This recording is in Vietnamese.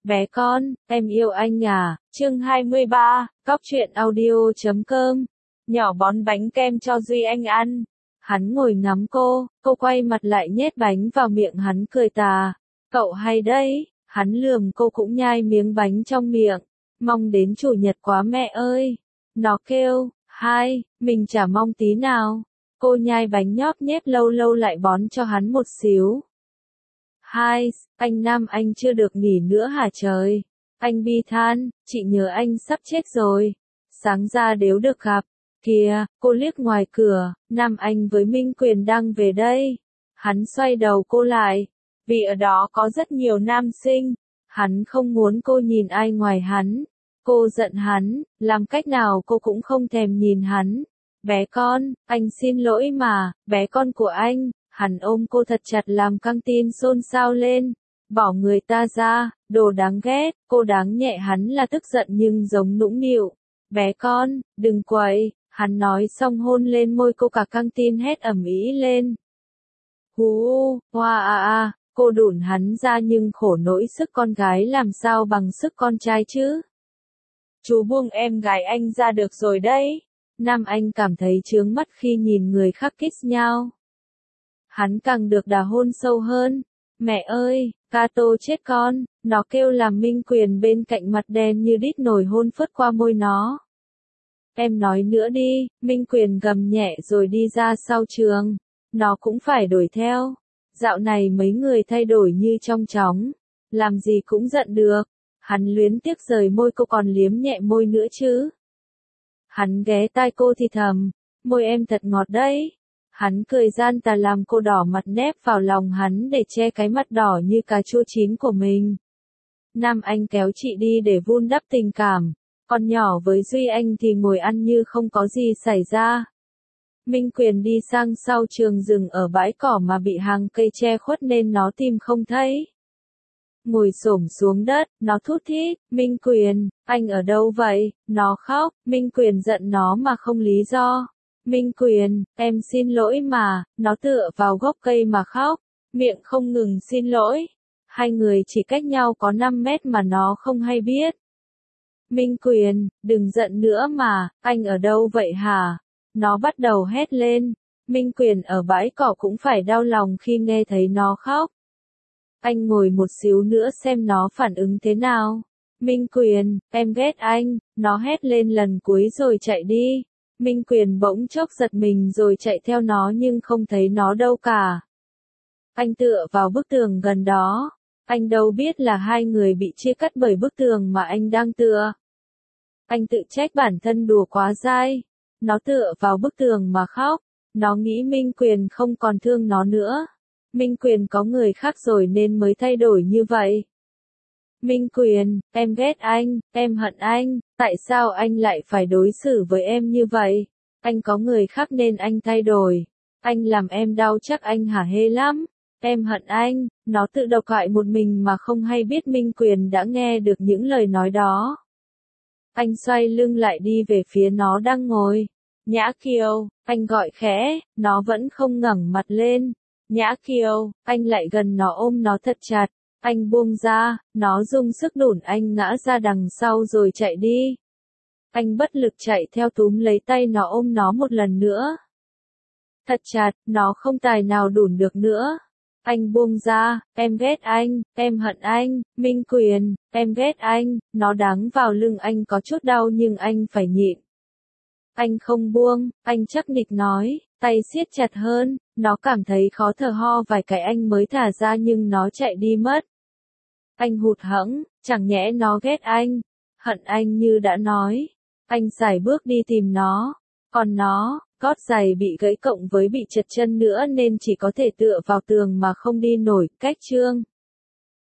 Bé con, em yêu anh à, chương 23, cóc truyện audio.com. Nhỏ bón bánh kem cho Duy Anh ăn. Hắn ngồi ngắm cô quay mặt lại nhét bánh vào miệng hắn cười tà. Cậu hay đấy, hắn lườm cô cũng nhai miếng bánh trong miệng. Mong đến chủ nhật quá mẹ ơi. Nó kêu, hai, mình chả mong tí nào. Cô nhai bánh nhóp nhép lâu lâu lại bón cho hắn một xíu. Hai, anh Nam anh chưa được nghỉ nữa hả trời? Anh bi than, chị nhớ anh sắp chết rồi. Sáng ra nếu được gặp. Kìa, cô liếc ngoài cửa, Nam anh với Minh Quyền đang về đây. Hắn xoay đầu cô lại, vì ở đó có rất nhiều nam sinh. Hắn không muốn cô nhìn ai ngoài hắn. Cô giận hắn, làm cách nào cô cũng không thèm nhìn hắn. Bé con, anh xin lỗi mà, bé con của anh. Hắn ôm cô thật chặt làm căng tin xôn xao lên. Bỏ người ta ra, đồ đáng ghét, cô đáng nhẹ hắn là tức giận nhưng giống nũng nịu. Bé con, đừng quậy, hắn nói xong hôn lên môi cô cả căng tin hét ầm ĩ lên. Hú, hoa cô đủn hắn ra nhưng khổ nỗi sức con gái làm sao bằng sức con trai chứ. Chú buông em gái anh ra được rồi đấy. Nam anh cảm thấy chướng mắt khi nhìn người khác kiss nhau. Hắn càng được đà hôn sâu hơn. Mẹ ơi, Cato chết con, nó kêu làm Minh Quyền bên cạnh mặt đen như đít nổi hôn phớt qua môi nó. Em nói nữa đi, Minh Quyền gầm nhẹ rồi đi ra sau trường. Nó cũng phải đuổi theo. Dạo này mấy người thay đổi như trong chóng. Làm gì cũng giận được. Hắn luyến tiếc rời môi cô còn liếm nhẹ môi nữa chứ. Hắn ghé tai cô thì thầm, môi em thật ngọt đấy. Hắn cười gian tà làm cô đỏ mặt nép vào lòng hắn để che cái mặt đỏ như cà chua chín của mình. Nam anh kéo chị đi để vun đắp tình cảm. Con nhỏ với Duy Anh thì ngồi ăn như không có gì xảy ra. Minh Quyền đi sang sau trường dừng ở bãi cỏ mà bị hàng cây che khuất nên nó tìm không thấy. Ngồi xổm xuống đất, nó thút thít, Minh Quyền, anh ở đâu vậy? Nó khóc, Minh Quyền giận nó mà không lý do. Minh Quyền, em xin lỗi mà, nó tựa vào gốc cây mà khóc, miệng không ngừng xin lỗi. Hai người chỉ cách nhau có 5 mét mà nó không hay biết. Minh Quyền, đừng giận nữa mà, anh ở đâu vậy hả? Nó bắt đầu hét lên. Minh Quyền ở bãi cỏ cũng phải đau lòng khi nghe thấy nó khóc. Anh ngồi một xíu nữa xem nó phản ứng thế nào. Minh Quyền, em ghét anh, nó hét lên lần cuối rồi chạy đi. Minh Quyền bỗng chốc giật mình rồi chạy theo nó nhưng không thấy nó đâu cả. Anh tựa vào bức tường gần đó. Anh đâu biết là hai người bị chia cắt bởi bức tường mà anh đang tựa. Anh tự trách bản thân đùa quá dai. Nó tựa vào bức tường mà khóc. Nó nghĩ Minh Quyền không còn thương nó nữa. Minh Quyền có người khác rồi nên mới thay đổi như vậy. Minh Quyền, em ghét anh, em hận anh, tại sao anh lại phải đối xử với em như vậy? Anh có người khác nên anh thay đổi. Anh làm em đau chắc anh hả hê lắm. Em hận anh, nó tự độc hại một mình mà không hay biết Minh Quyền đã nghe được những lời nói đó. Anh xoay lưng lại đi về phía nó đang ngồi. Nhã Kiều, anh gọi khẽ, nó vẫn không ngẩng mặt lên. Nhã Kiều, anh lại gần nó ôm nó thật chặt. Anh buông ra, nó dùng sức đủn anh ngã ra đằng sau rồi chạy đi. Anh bất lực chạy theo túm lấy tay nó ôm nó một lần nữa. Thật chặt, nó không tài nào đủn được nữa. Anh buông ra, em ghét anh, em hận anh, Minh Quyền, em ghét anh, nó đắng vào lưng anh có chút đau nhưng anh phải nhịn. Anh không buông, anh chắc nịch nói, tay siết chặt hơn, nó cảm thấy khó thở ho vài cái anh mới thả ra nhưng nó chạy đi mất. Anh hụt hẫng, chẳng nhẽ nó ghét anh, hận anh như đã nói. Anh sải bước đi tìm nó, còn nó, gót giày bị gãy cộng với bị trật chân nữa nên chỉ có thể tựa vào tường mà không đi nổi. Cách chương